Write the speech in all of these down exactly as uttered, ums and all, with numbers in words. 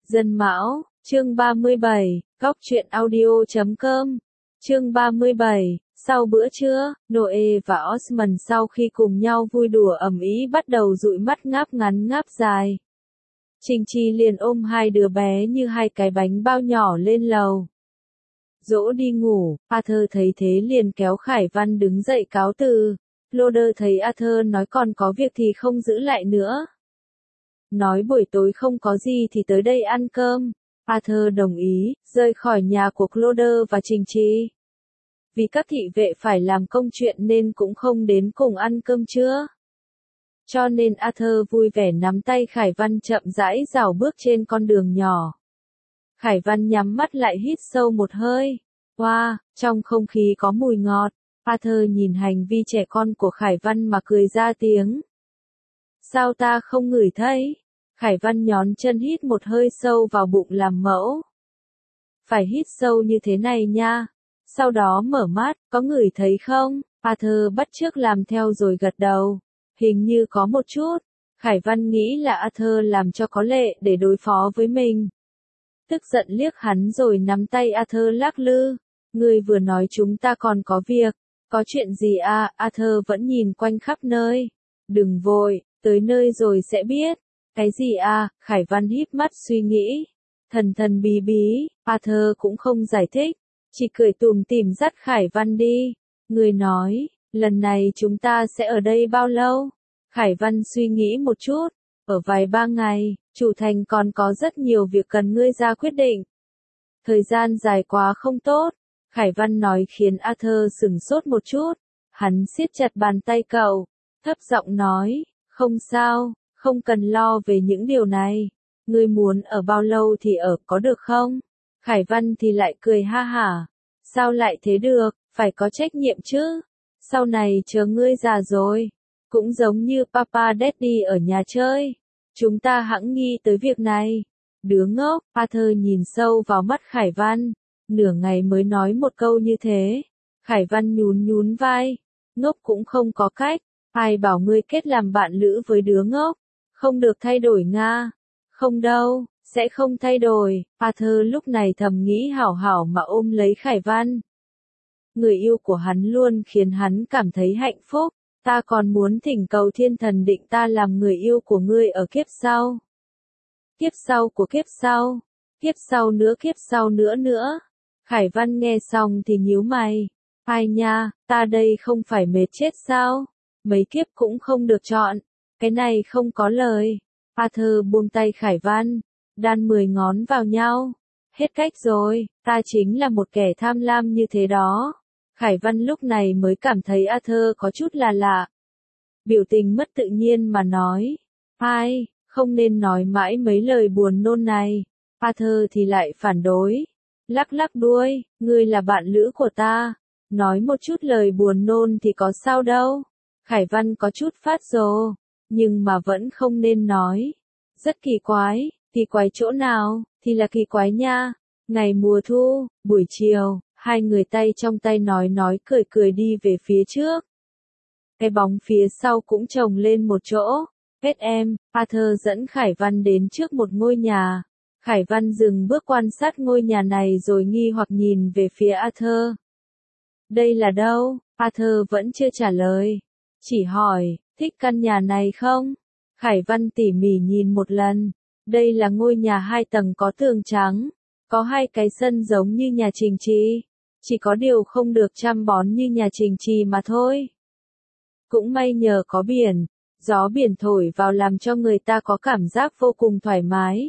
Dân Mão, chương ba mươi bảy, góc truyện audio chấm com. Chương ba mươi bảy, sau bữa trưa, Noe và Osmond sau khi cùng nhau vui đùa ầm ĩ bắt đầu dụi mắt ngáp ngắn ngáp dài. Trình Chi liền ôm hai đứa bé như hai cái bánh bao nhỏ lên lầu. Dỗ đi ngủ, Arthur thấy thế liền kéo Khải Văn đứng dậy cáo từ. Loader thấy Arthur nói còn có việc thì không giữ lại nữa. Nói buổi tối không có gì thì tới đây ăn cơm. Arthur đồng ý, rời khỏi nhà của Loader và Trình Chi. Vì các thị vệ phải làm công chuyện nên cũng không đến cùng ăn cơm trưa. Cho nên Arthur vui vẻ nắm tay Khải Văn chậm rãi rảo bước trên con đường nhỏ. Khải Văn nhắm mắt lại hít sâu một hơi. Wow, trong không khí có mùi ngọt. Arthur nhìn hành vi trẻ con của Khải Văn mà cười ra tiếng. Sao ta không ngửi thấy? Khải Văn nhón chân hít một hơi sâu vào bụng làm mẫu. Phải hít sâu như thế này nha. Sau đó mở mắt, có ngửi thấy không? Arthur bắt chước làm theo rồi gật đầu. Hình như có một chút. Khải Văn nghĩ là Arthur làm cho có lệ để đối phó với mình. Tức giận liếc hắn rồi nắm tay Arthur lắc lư. Ngươi vừa nói chúng ta còn có việc. Có chuyện gì à? Arthur vẫn nhìn quanh khắp nơi. Đừng vội, tới nơi rồi sẽ biết. Cái gì à? Khải Văn híp mắt suy nghĩ. Thần thần bí bí, Arthur cũng không giải thích. Chỉ cười tùm tìm dắt Khải Văn đi. Người nói, lần này chúng ta sẽ ở đây bao lâu? Khải Văn suy nghĩ một chút. Ở vài ba ngày, chủ thành còn có rất nhiều việc cần ngươi ra quyết định. Thời gian dài quá không tốt. Khải Văn nói khiến Arthur sửng sốt một chút. Hắn siết chặt bàn tay cậu. Thấp giọng nói, không sao, không cần lo về những điều này. Ngươi muốn ở bao lâu thì ở, có được không? Khải Văn thì lại cười ha hả. Sao lại thế được, phải có trách nhiệm chứ. Sau này chờ ngươi già rồi. Cũng giống như Papa Daddy ở nhà chơi. Chúng ta hẵng nghi tới việc này. Đứa ngốc, Arthur nhìn sâu vào mắt Khải Văn. Nửa ngày mới nói một câu như thế. Khải Văn nhún nhún vai. Ngốc cũng không có cách. Ai bảo ngươi kết làm bạn lữ với đứa ngốc. Không được thay đổi nga. Không đâu, sẽ không thay đổi. Arthur lúc này thầm nghĩ hảo hảo mà ôm lấy Khải Văn. Người yêu của hắn luôn khiến hắn cảm thấy hạnh phúc. Ta còn muốn thỉnh cầu thiên thần định ta làm người yêu của ngươi ở kiếp sau. Kiếp sau của kiếp sau. Kiếp sau nữa kiếp sau nữa nữa. Khải Văn nghe xong thì nhíu mày. Ai nha, ta đây không phải mệt chết sao? Mấy kiếp cũng không được chọn. Cái này không có lời. Arthur buông tay Khải Văn. Đan mười ngón vào nhau. Hết cách rồi, ta chính là một kẻ tham lam như thế đó. Khải Văn lúc này mới cảm thấy Arthur có chút là lạ. Biểu tình mất tự nhiên mà nói. Ai, không nên nói mãi mấy lời buồn nôn này. Arthur thì lại phản đối. Lắc lắc đuôi, ngươi là bạn lữ của ta. Nói một chút lời buồn nôn thì có sao đâu. Khải Văn có chút phát rồ. Nhưng mà vẫn không nên nói. Rất kỳ quái, kỳ quái chỗ nào, thì là kỳ quái nha. Ngày mùa thu, buổi chiều, hai người tay trong tay nói nói cười cười đi về phía trước. Cái bóng phía sau cũng chồng lên một chỗ. Hết em, Arthur dẫn Khải Văn đến trước một ngôi nhà. Khải Văn dừng bước quan sát ngôi nhà này rồi nghi hoặc nhìn về phía Arthur. Đây là đâu? Arthur vẫn chưa trả lời. Chỉ hỏi, thích căn nhà này không? Khải Văn tỉ mỉ nhìn một lần. Đây là ngôi nhà hai tầng có tường trắng. Có hai cái sân giống như nhà Trình Chi. Chỉ có điều không được chăm bón như nhà Trình Chi mà thôi. Cũng may nhờ có biển. Gió biển thổi vào làm cho người ta có cảm giác vô cùng thoải mái.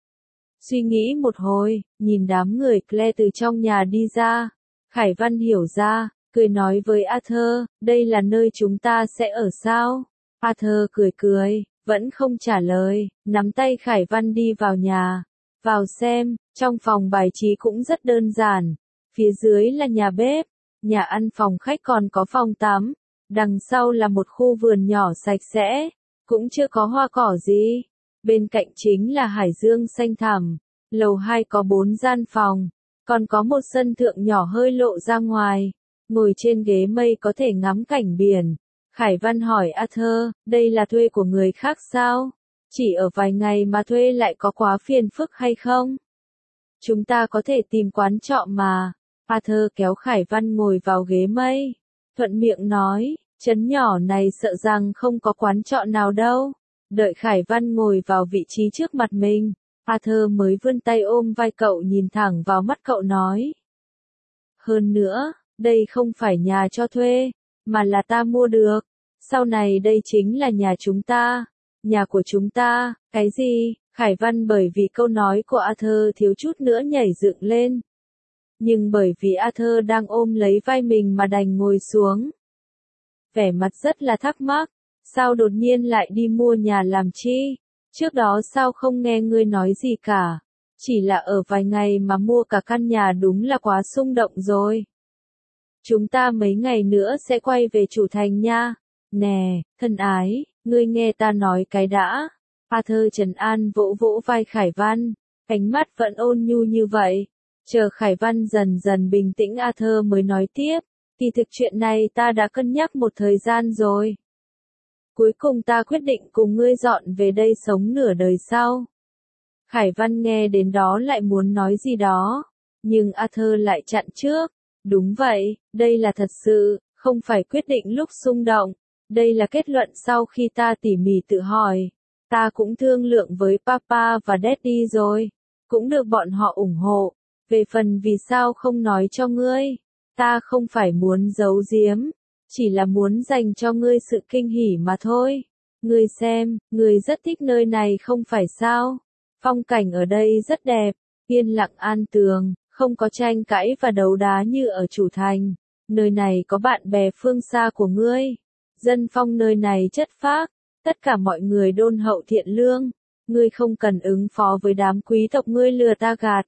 Suy nghĩ một hồi, nhìn đám người Claire từ trong nhà đi ra. Khải Văn hiểu ra, cười nói với Arthur, đây là nơi chúng ta sẽ ở sao? Arthur cười cười, vẫn không trả lời, nắm tay Khải Văn đi vào nhà. Vào xem, trong phòng bài trí cũng rất đơn giản. Phía dưới là nhà bếp, nhà ăn phòng khách còn có phòng tắm. Đằng sau là một khu vườn nhỏ sạch sẽ, cũng chưa có hoa cỏ gì. Bên cạnh chính là hải dương xanh thẳm. Lầu hai có bốn gian phòng, còn có một sân thượng nhỏ hơi lộ ra ngoài. Ngồi trên ghế mây có thể ngắm cảnh biển. Khải Văn hỏi Arthur, đây là thuê của người khác sao? Chỉ ở vài ngày mà thuê lại có quá phiền phức hay không? Chúng ta có thể tìm quán trọ mà. Arthur kéo Khải Văn ngồi vào ghế mây. Thuận miệng nói, trấn nhỏ này sợ rằng không có quán trọ nào đâu. Đợi Khải Văn ngồi vào vị trí trước mặt mình, Arthur mới vươn tay ôm vai cậu nhìn thẳng vào mắt cậu nói. Hơn nữa, đây không phải nhà cho thuê, mà là ta mua được. Sau này đây chính là nhà chúng ta. Nhà của chúng ta, cái gì? Khải Văn bởi vì câu nói của Arthur thiếu chút nữa nhảy dựng lên. Nhưng bởi vì Arthur đang ôm lấy vai mình mà đành ngồi xuống. Vẻ mặt rất là thắc mắc, sao đột nhiên lại đi mua nhà làm chi? Trước đó sao không nghe ngươi nói gì cả? Chỉ là ở vài ngày mà mua cả căn nhà đúng là quá xung động rồi. Chúng ta mấy ngày nữa sẽ quay về chủ thành nha. Nè, thân ái, ngươi nghe ta nói cái đã. Arthur trấn an vỗ vỗ vai Khải Văn, ánh mắt vẫn ôn nhu như vậy. Chờ Khải Văn dần dần bình tĩnh Arthur mới nói tiếp, kỳ thực chuyện này ta đã cân nhắc một thời gian rồi. Cuối cùng ta quyết định cùng ngươi dọn về đây sống nửa đời sau. Khải Văn nghe đến đó lại muốn nói gì đó, nhưng Arthur lại chặn trước. Đúng vậy, đây là thật sự, không phải quyết định lúc xung động. Đây là kết luận sau khi ta tỉ mỉ tự hỏi. Ta cũng thương lượng với Papa và Daddy rồi. Cũng được bọn họ ủng hộ. Về phần vì sao không nói cho ngươi, ta không phải muốn giấu giếm, chỉ là muốn dành cho ngươi sự kinh hỉ mà thôi. Ngươi xem, ngươi rất thích nơi này không phải sao? Phong cảnh ở đây rất đẹp, yên lặng an tường, không có tranh cãi và đấu đá như ở chủ thành. Nơi này có bạn bè phương xa của ngươi. Dân phong nơi này chất phác, tất cả mọi người đôn hậu thiện lương. Ngươi không cần ứng phó với đám quý tộc ngươi lừa ta gạt.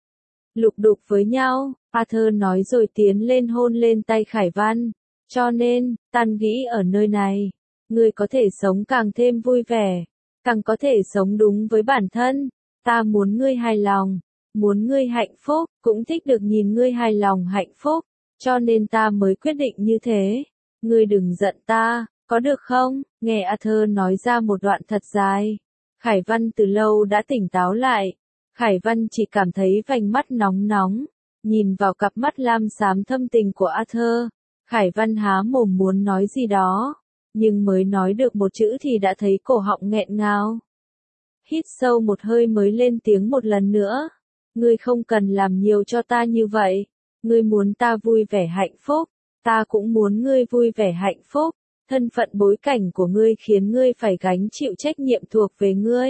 Lục đục với nhau, Arthur nói rồi tiến lên hôn lên tay Khải Văn. Cho nên, ta nghĩ ở nơi này, ngươi có thể sống càng thêm vui vẻ, càng có thể sống đúng với bản thân. Ta muốn ngươi hài lòng, muốn ngươi hạnh phúc, cũng thích được nhìn ngươi hài lòng hạnh phúc, cho nên ta mới quyết định như thế. Ngươi đừng giận ta, có được không? Nghe Arthur nói ra một đoạn thật dài. Khải Văn từ lâu đã tỉnh táo lại. Khải Văn chỉ cảm thấy vành mắt nóng nóng, nhìn vào cặp mắt lam xám thâm tình của Arthur. Khải Văn há mồm muốn nói gì đó, nhưng mới nói được một chữ thì đã thấy cổ họng nghẹn ngào. Hít sâu một hơi mới lên tiếng một lần nữa. Ngươi không cần làm nhiều cho ta như vậy. Ngươi muốn ta vui vẻ hạnh phúc, ta cũng muốn ngươi vui vẻ hạnh phúc. Thân phận bối cảnh của ngươi khiến ngươi phải gánh chịu trách nhiệm thuộc về ngươi.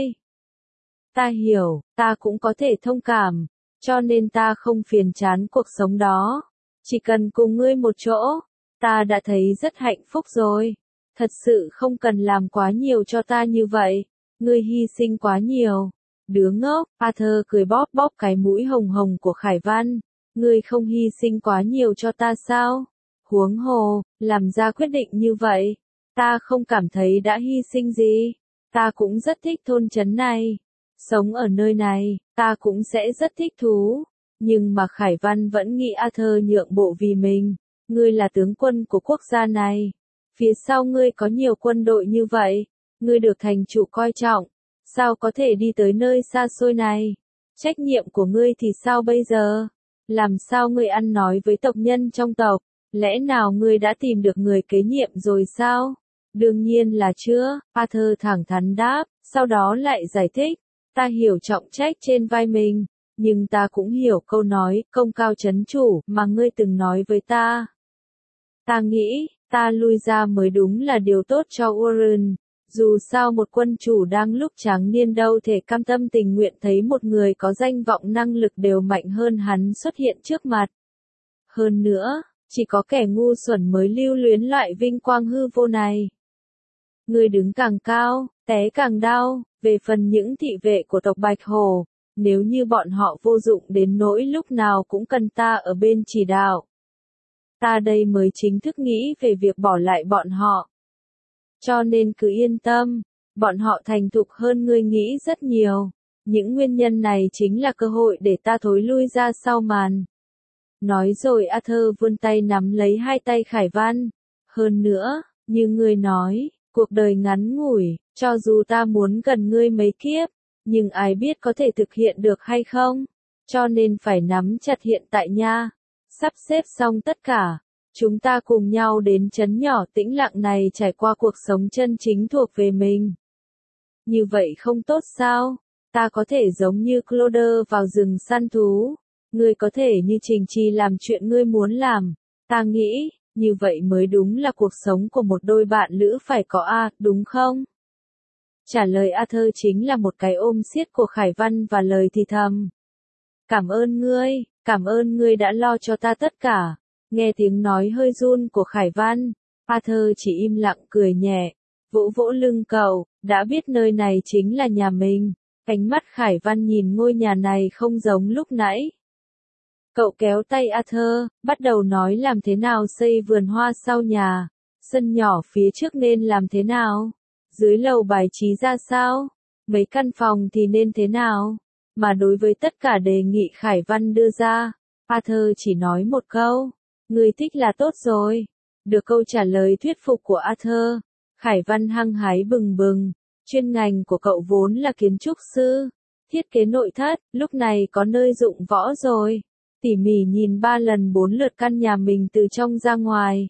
Ta hiểu, ta cũng có thể thông cảm, cho nên ta không phiền chán cuộc sống đó. Chỉ cần cùng ngươi một chỗ, ta đã thấy rất hạnh phúc rồi. Thật sự không cần làm quá nhiều cho ta như vậy. Ngươi hy sinh quá nhiều. Đứa ngốc, Arthur cười bóp bóp cái mũi hồng hồng của Khải Văn. Ngươi không hy sinh quá nhiều cho ta sao? Huống hồ, làm ra quyết định như vậy. Ta không cảm thấy đã hy sinh gì. Ta cũng rất thích thôn trấn này. Sống ở nơi này, ta cũng sẽ rất thích thú. Nhưng mà Khải Văn vẫn nghĩ Arthur nhượng bộ vì mình. Ngươi là tướng quân của quốc gia này. Phía sau ngươi có nhiều quân đội như vậy. Ngươi được thành chủ coi trọng. Sao có thể đi tới nơi xa xôi này? Trách nhiệm của ngươi thì sao bây giờ? Làm sao ngươi ăn nói với tộc nhân trong tộc? Lẽ nào ngươi đã tìm được người kế nhiệm rồi sao? Đương nhiên là chưa, Arthur thẳng thắn đáp, sau đó lại giải thích. Ta hiểu trọng trách trên vai mình, nhưng ta cũng hiểu câu nói, công cao chấn chủ, mà ngươi từng nói với ta. Ta nghĩ, ta lui ra mới đúng là điều tốt cho Warren. Dù sao một quân chủ đang lúc tráng niên đâu thể cam tâm tình nguyện thấy một người có danh vọng năng lực đều mạnh hơn hắn xuất hiện trước mặt. Hơn nữa, chỉ có kẻ ngu xuẩn mới lưu luyến loại vinh quang hư vô này. Người đứng càng cao, té càng đau. Về phần những thị vệ của tộc Bạch Hổ, nếu như bọn họ vô dụng đến nỗi lúc nào cũng cần ta ở bên chỉ đạo. Ta đây mới chính thức nghĩ về việc bỏ lại bọn họ. Cho nên cứ yên tâm, bọn họ thành thục hơn ngươi nghĩ rất nhiều. Những nguyên nhân này chính là cơ hội để ta thối lui ra sau màn. Nói rồi Arthur vươn tay nắm lấy hai tay Khải Văn. Hơn nữa, như ngươi nói, Cuộc đời ngắn ngủi, cho dù ta muốn gần ngươi mấy kiếp, nhưng ai biết có thể thực hiện được hay không? Cho nên phải nắm chặt hiện tại nha. Sắp xếp xong tất cả, chúng ta cùng nhau đến trấn nhỏ tĩnh lặng này trải qua cuộc sống chân chính thuộc về mình. Như vậy không tốt sao? Ta có thể giống như Claude vào rừng săn thú. Ngươi có thể như Trình Trì làm chuyện ngươi muốn làm. Ta nghĩ, như vậy mới đúng là cuộc sống của một đôi bạn lữ phải có a, đúng không? Trả lời Arthur chính là một cái ôm siết của Khải Văn và lời thì thầm. Cảm ơn ngươi, cảm ơn ngươi đã lo cho ta tất cả. Nghe tiếng nói hơi run của Khải Văn, Arthur chỉ im lặng cười nhẹ, vỗ vỗ lưng cậu, đã biết nơi này chính là nhà mình. Ánh mắt Khải Văn nhìn ngôi nhà này không giống lúc nãy. Cậu kéo tay Arthur, bắt đầu nói làm thế nào xây vườn hoa sau nhà, sân nhỏ phía trước nên làm thế nào, dưới lầu bài trí ra sao, mấy căn phòng thì nên thế nào. Mà đối với tất cả đề nghị Khải Văn đưa ra, Arthur chỉ nói một câu, người thích là tốt rồi. Được câu trả lời thuyết phục của Arthur, Khải Văn hăng hái bừng bừng, chuyên ngành của cậu vốn là kiến trúc sư, thiết kế nội thất, lúc này có nơi dụng võ rồi. Tỉ mỉ nhìn ba lần bốn lượt căn nhà mình từ trong ra ngoài.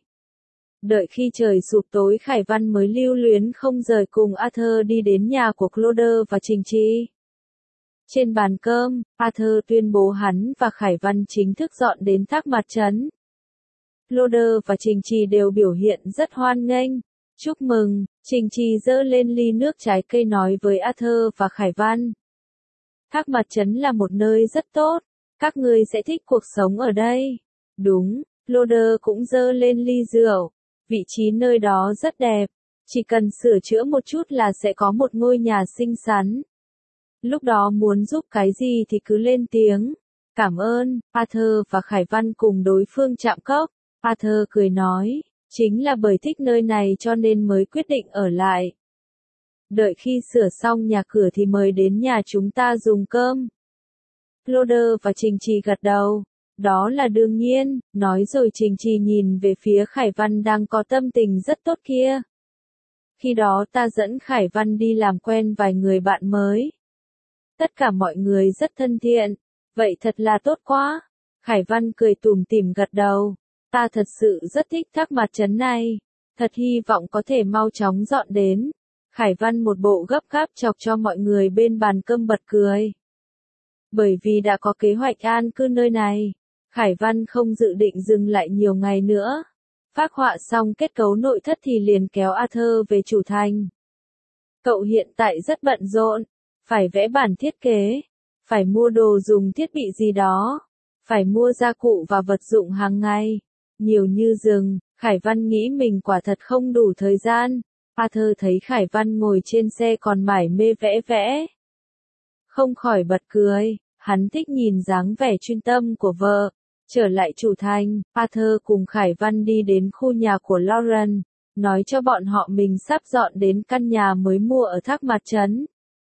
Đợi khi trời sụp tối Khải Văn mới lưu luyến không rời cùng Arthur đi đến nhà của Claude và Trình Trì. Trên bàn cơm, Arthur tuyên bố hắn và Khải Văn chính thức dọn đến Thác Mặt Trấn. Claude và Trình Trì đều biểu hiện rất hoan nghênh. Chúc mừng, Trình Trì giơ lên ly nước trái cây nói với Arthur và Khải Văn. Thác Mặt Trấn là một nơi rất tốt, các ngươi sẽ thích cuộc sống ở đây. Đúng, Claude cũng giơ lên ly rượu, vị trí nơi đó rất đẹp, chỉ cần sửa chữa một chút là sẽ có một ngôi nhà xinh xắn. Lúc đó muốn giúp cái gì thì cứ lên tiếng. Cảm ơn, Arthur và Khải Văn cùng đối phương chạm cốc. Arthur cười nói, chính là bởi thích nơi này cho nên mới quyết định ở lại. Đợi khi sửa xong nhà cửa thì mời đến nhà chúng ta dùng cơm. Claude và Trình Trì gật đầu. Đó là đương nhiên, nói rồi Trình Trì nhìn về phía Khải Văn đang có tâm tình rất tốt kia. Khi đó ta dẫn Khải Văn đi làm quen vài người bạn mới. Tất cả mọi người rất thân thiện, vậy thật là tốt quá. Khải Văn cười tủm tỉm gật đầu. Ta thật sự rất thích Thác Mặt Trấn này, thật hy vọng có thể mau chóng dọn đến. Khải Văn một bộ gấp gáp chọc cho mọi người bên bàn cơm bật cười. Bởi vì đã có kế hoạch an cư nơi này, Khải Văn không dự định dừng lại nhiều ngày nữa. Phác họa xong kết cấu nội thất thì liền kéo Arthur về chủ thành. Cậu hiện tại rất bận rộn, phải vẽ bản thiết kế, phải mua đồ dùng thiết bị gì đó, phải mua gia cụ và vật dụng hàng ngày. Nhiều như rừng, Khải Văn nghĩ mình quả thật không đủ thời gian. Arthur thấy Khải Văn ngồi trên xe còn mải mê vẽ vẽ. Không khỏi bật cười, hắn thích nhìn dáng vẻ chuyên tâm của vợ. Trở lại chủ thành, Arthur cùng Khải Văn đi đến khu nhà của Lauren, nói cho bọn họ mình sắp dọn đến căn nhà mới mua ở Thác Mặt Trấn.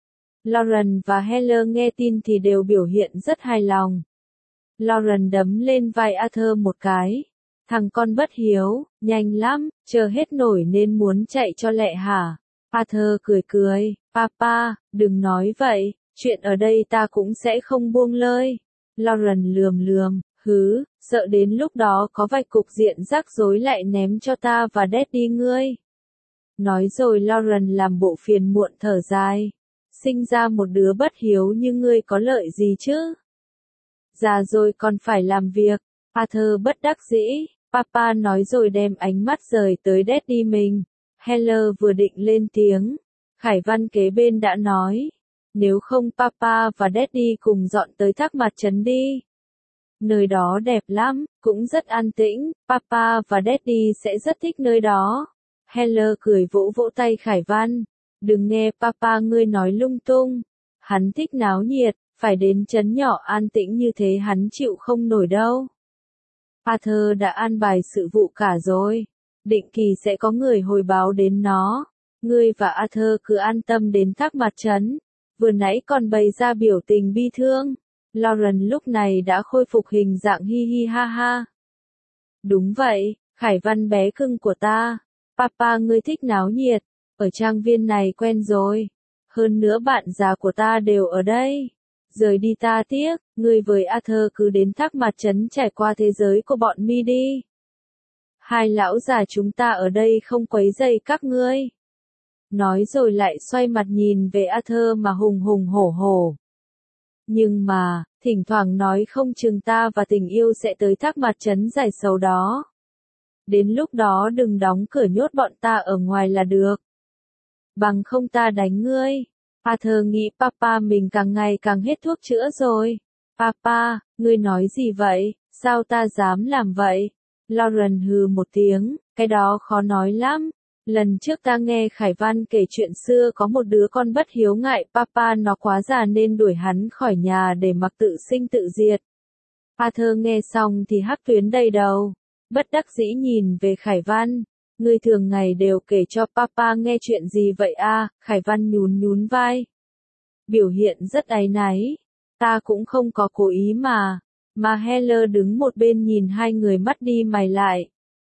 Lauren và Heller nghe tin thì đều biểu hiện rất hài lòng. Lauren đấm lên vai Arthur một cái. Thằng con bất hiếu, nhanh lắm, chờ hết nổi nên muốn chạy cho lẹ hả? Arthur cười cười, papa, đừng nói vậy, chuyện ở đây ta cũng sẽ không buông lơi. Lauren lườm lườm, hứ, sợ đến lúc đó có vài cục diện rắc rối lại ném cho ta và Daddy ngươi. Nói rồi Lauren làm bộ phiền muộn thở dài. Sinh ra một đứa bất hiếu như ngươi có lợi gì chứ? Già rồi còn phải làm việc. Arthur bất đắc dĩ. Papa nói rồi đem ánh mắt rời tới Daddy mình. Heller vừa định lên tiếng. Khải Văn kế bên đã nói. Nếu không Papa và Daddy cùng dọn tới Thác Mặt Trấn đi. Nơi đó đẹp lắm, cũng rất an tĩnh. Papa và Daddy sẽ rất thích nơi đó. Heller cười vỗ vỗ tay Khải Văn. Đừng nghe Papa ngươi nói lung tung. Hắn thích náo nhiệt, phải đến trấn nhỏ an tĩnh như thế hắn chịu không nổi đâu. Arthur đã an bài sự vụ cả rồi. Định kỳ sẽ có người hồi báo đến nó. Ngươi và Arthur cứ an tâm đến Thác Mặt Trấn. Vừa nãy còn bày ra biểu tình bi thương. Lauren lúc này đã khôi phục hình dạng hi hi ha ha. Đúng vậy, Khải Văn bé cưng của ta. Papa ngươi thích náo nhiệt. Ở trang viên này quen rồi. Hơn nữa bạn già của ta đều ở đây. Rời đi ta tiếc, ngươi với Arthur cứ đến thác mặt trấn trải qua thế giới của bọn mi đi. Hai lão già chúng ta ở đây không quấy rầy các ngươi. Nói rồi lại xoay mặt nhìn về Arthur mà hùng hùng hổ hổ. Nhưng mà, thỉnh thoảng nói không chừng ta và tình yêu sẽ tới thác mặt trấn giải sầu đó. Đến lúc đó đừng đóng cửa nhốt bọn ta ở ngoài là được. Bằng không ta đánh ngươi. Arthur nghĩ papa mình càng ngày càng hết thuốc chữa rồi. Papa, ngươi nói gì vậy, sao ta dám làm vậy? Lauren hừ một tiếng, cái đó khó nói lắm. Lần trước ta nghe Khải Văn kể chuyện xưa có một đứa con bất hiếu ngại papa nó quá già nên đuổi hắn khỏi nhà để mặc tự sinh tự diệt. Arthur nghe xong thì hắc tuyến đầy đầu, bất đắc dĩ nhìn về Khải Văn. Ngươi thường ngày đều kể cho papa nghe chuyện gì vậy a? Khải Văn nhún nhún vai. Biểu hiện rất áy náy. Ta cũng không có cố ý mà. Mà Heller đứng một bên nhìn hai người mắt đi mày lại.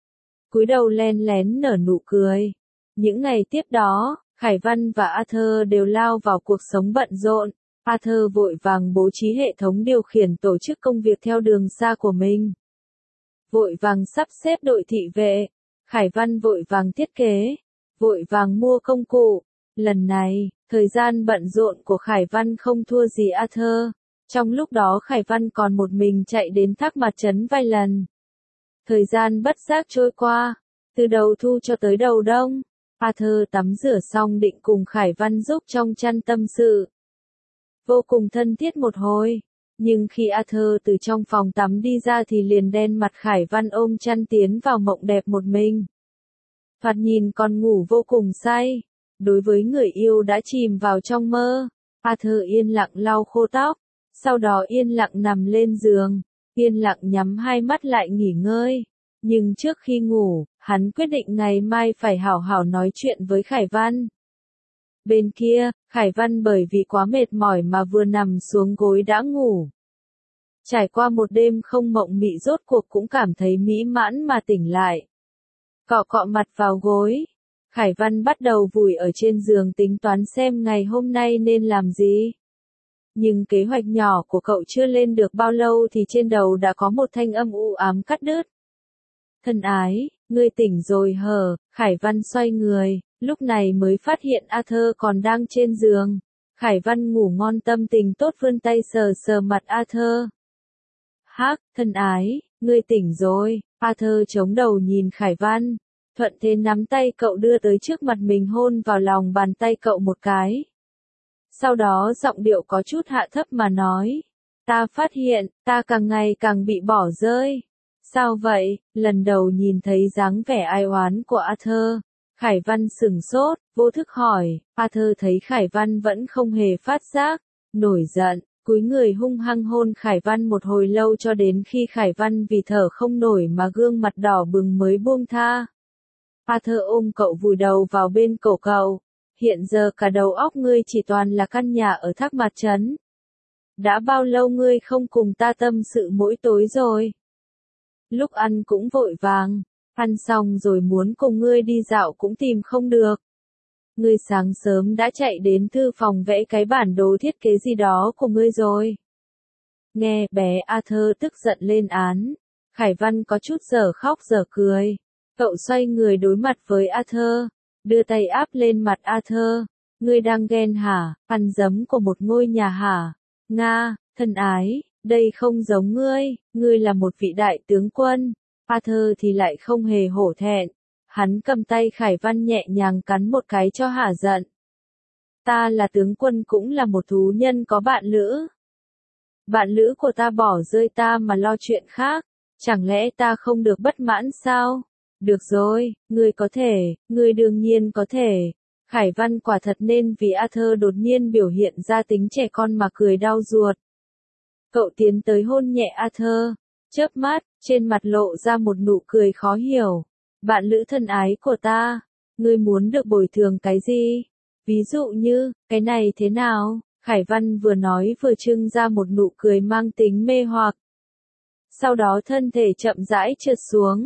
Cúi đầu len lén nở nụ cười. Những ngày tiếp đó, Khải Văn và Arthur đều lao vào cuộc sống bận rộn. Arthur vội vàng bố trí hệ thống điều khiển tổ chức công việc theo đường xa của mình. Vội vàng sắp xếp đội thị vệ. Khải Văn vội vàng thiết kế. Vội vàng mua công cụ. Lần này, thời gian bận rộn của Khải Văn không thua gì Arthur. Trong lúc đó Khải Văn còn một mình chạy đến thác mặt trấn vài lần. Thời gian bất giác trôi qua, từ đầu thu cho tới đầu đông. Arthur tắm rửa xong định cùng Khải Văn giúp trong chăn tâm sự. Vô cùng thân thiết một hồi, nhưng khi Arthur từ trong phòng tắm đi ra thì liền đen mặt Khải Văn ôm chăn tiến vào mộng đẹp một mình. Thoạt nhìn còn ngủ vô cùng say. Đối với người yêu đã chìm vào trong mơ, Arthur yên lặng lau khô tóc, sau đó yên lặng nằm lên giường, yên lặng nhắm hai mắt lại nghỉ ngơi. Nhưng trước khi ngủ, hắn quyết định ngày mai phải hảo hảo nói chuyện với Khải Văn. Bên kia, Khải Văn bởi vì quá mệt mỏi mà vừa nằm xuống gối đã ngủ. Trải qua một đêm không mộng mị rốt cuộc cũng cảm thấy mỹ mãn mà tỉnh lại. Cọ cọ mặt vào gối. Khải Văn bắt đầu vùi ở trên giường tính toán xem ngày hôm nay nên làm gì. Nhưng kế hoạch nhỏ của cậu chưa lên được bao lâu thì trên đầu đã có một thanh âm u ám cắt đứt. Thân ái, ngươi tỉnh rồi hờ? Khải Văn xoay người, lúc này mới phát hiện Arthur còn đang trên giường. Khải Văn ngủ ngon tâm tình tốt vươn tay sờ sờ mặt Arthur. Hắc, thân ái, ngươi tỉnh rồi. Arthur chống đầu nhìn Khải Văn. Thuận thế nắm tay cậu đưa tới trước mặt mình hôn vào lòng bàn tay cậu một cái. Sau đó giọng điệu có chút hạ thấp mà nói. Ta phát hiện, ta càng ngày càng bị bỏ rơi. Sao vậy? Lần đầu nhìn thấy dáng vẻ ai oán của Arthur. Khải Văn sửng sốt, vô thức hỏi. Arthur thấy Khải Văn vẫn không hề phát giác. Nổi giận, cúi người hung hăng hôn Khải Văn một hồi lâu cho đến khi Khải Văn vì thở không nổi mà gương mặt đỏ bừng mới buông tha. Arthur ôm cậu vùi đầu vào bên cổ cậu. Hiện giờ cả đầu óc ngươi chỉ toàn là căn nhà ở thác mặt trấn. Đã bao lâu ngươi không cùng ta tâm sự mỗi tối rồi? Lúc ăn cũng vội vàng, ăn xong rồi muốn cùng ngươi đi dạo cũng tìm không được. Ngươi sáng sớm đã chạy đến thư phòng vẽ cái bản đồ thiết kế gì đó của ngươi rồi. Nghe bé Arthur tức giận lên án, Khải Văn có chút dở khóc dở cười. Cậu xoay người đối mặt với Arthur, đưa tay áp lên mặt Arthur. Ngươi đang ghen hả? Ăn giấm của một ngôi nhà hả? Nga, thân ái, đây không giống ngươi, ngươi là một vị đại tướng quân. Arthur thì lại không hề hổ thẹn. Hắn cầm tay Khải Văn nhẹ nhàng cắn một cái cho hả giận. Ta là tướng quân cũng là một thú nhân có bạn lữ. Bạn lữ của ta bỏ rơi ta mà lo chuyện khác. Chẳng lẽ ta không được bất mãn sao? Được rồi, ngươi có thể, ngươi đương nhiên có thể. Khải Văn quả thật nên vì Arthur đột nhiên biểu hiện ra tính trẻ con mà cười đau ruột. Cậu tiến tới hôn nhẹ Arthur, chớp mắt, trên mặt lộ ra một nụ cười khó hiểu. Bạn lữ thân ái của ta, ngươi muốn được bồi thường cái gì? Ví dụ như, cái này thế nào? Khải Văn vừa nói vừa trưng ra một nụ cười mang tính mê hoặc. Sau đó thân thể chậm rãi trượt xuống.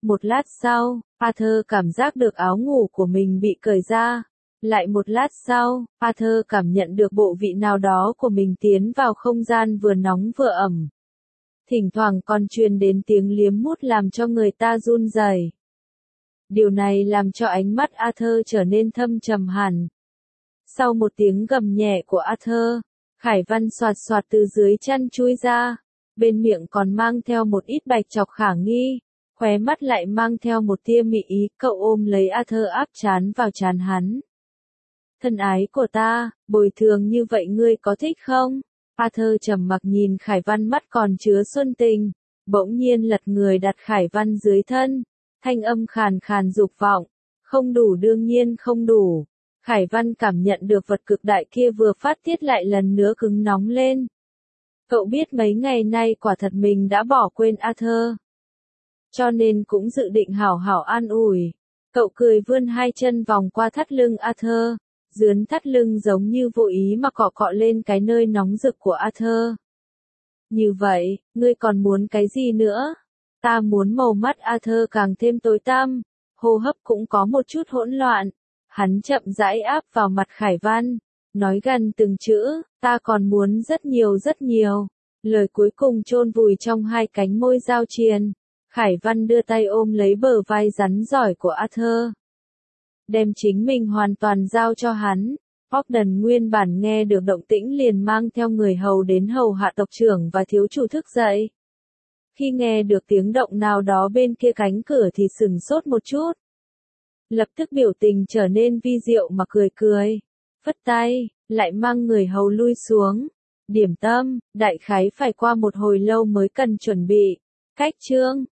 Một lát sau, Arthur cảm giác được áo ngủ của mình bị cởi ra. Lại một lát sau, Arthur cảm nhận được bộ vị nào đó của mình tiến vào không gian vừa nóng vừa ẩm. Thỉnh thoảng còn truyền đến tiếng liếm mút làm cho người ta run rẩy. Điều này làm cho ánh mắt Arthur trở nên thâm trầm hẳn. Sau một tiếng gầm nhẹ của Arthur, Khải Văn xoạt xoạt từ dưới chăn chui ra, bên miệng còn mang theo một ít bạch chọc khả nghi, khóe mắt lại mang theo một tia mị ý. Cậu ôm lấy Arthur áp trán vào trán hắn. Thân ái của ta, bồi thường như vậy ngươi có thích không? Arthur trầm mặc nhìn Khải Văn, mắt còn chứa xuân tình, bỗng nhiên lật người đặt Khải Văn dưới thân, thanh âm khàn khàn dục vọng, không đủ, đương nhiên không đủ. Khải Văn cảm nhận được vật cực đại kia vừa phát tiết lại lần nữa cứng nóng lên. Cậu biết mấy ngày nay quả thật mình đã bỏ quên Arthur, cho nên cũng dự định hảo hảo an ủi. Cậu cười vươn hai chân vòng qua thắt lưng Arthur, dướn thắt lưng giống như vô ý mà cọ cọ lên cái nơi nóng rực của Arthur. Như vậy, ngươi còn muốn cái gì nữa? Ta muốn. Màu mắt Arthur càng thêm tối tăm, hô hấp cũng có một chút hỗn loạn. Hắn chậm rãi áp vào mặt Khải Văn, nói gần từng chữ, ta còn muốn rất nhiều rất nhiều. Lời cuối cùng chôn vùi trong hai cánh môi giao triền. Khải Văn đưa tay ôm lấy bờ vai rắn giỏi của Arthur, đem chính mình hoàn toàn giao cho hắn. Ogden nguyên bản nghe được động tĩnh liền mang theo người hầu đến hầu hạ tộc trưởng và thiếu chủ thức dậy. Khi nghe được tiếng động nào đó bên kia cánh cửa thì sửng sốt một chút. Lập tức biểu tình trở nên vi diệu mà cười cười. Phất tay, lại mang người hầu lui xuống. Điểm tâm, đại khái phải qua một hồi lâu mới cần chuẩn bị. Cách chương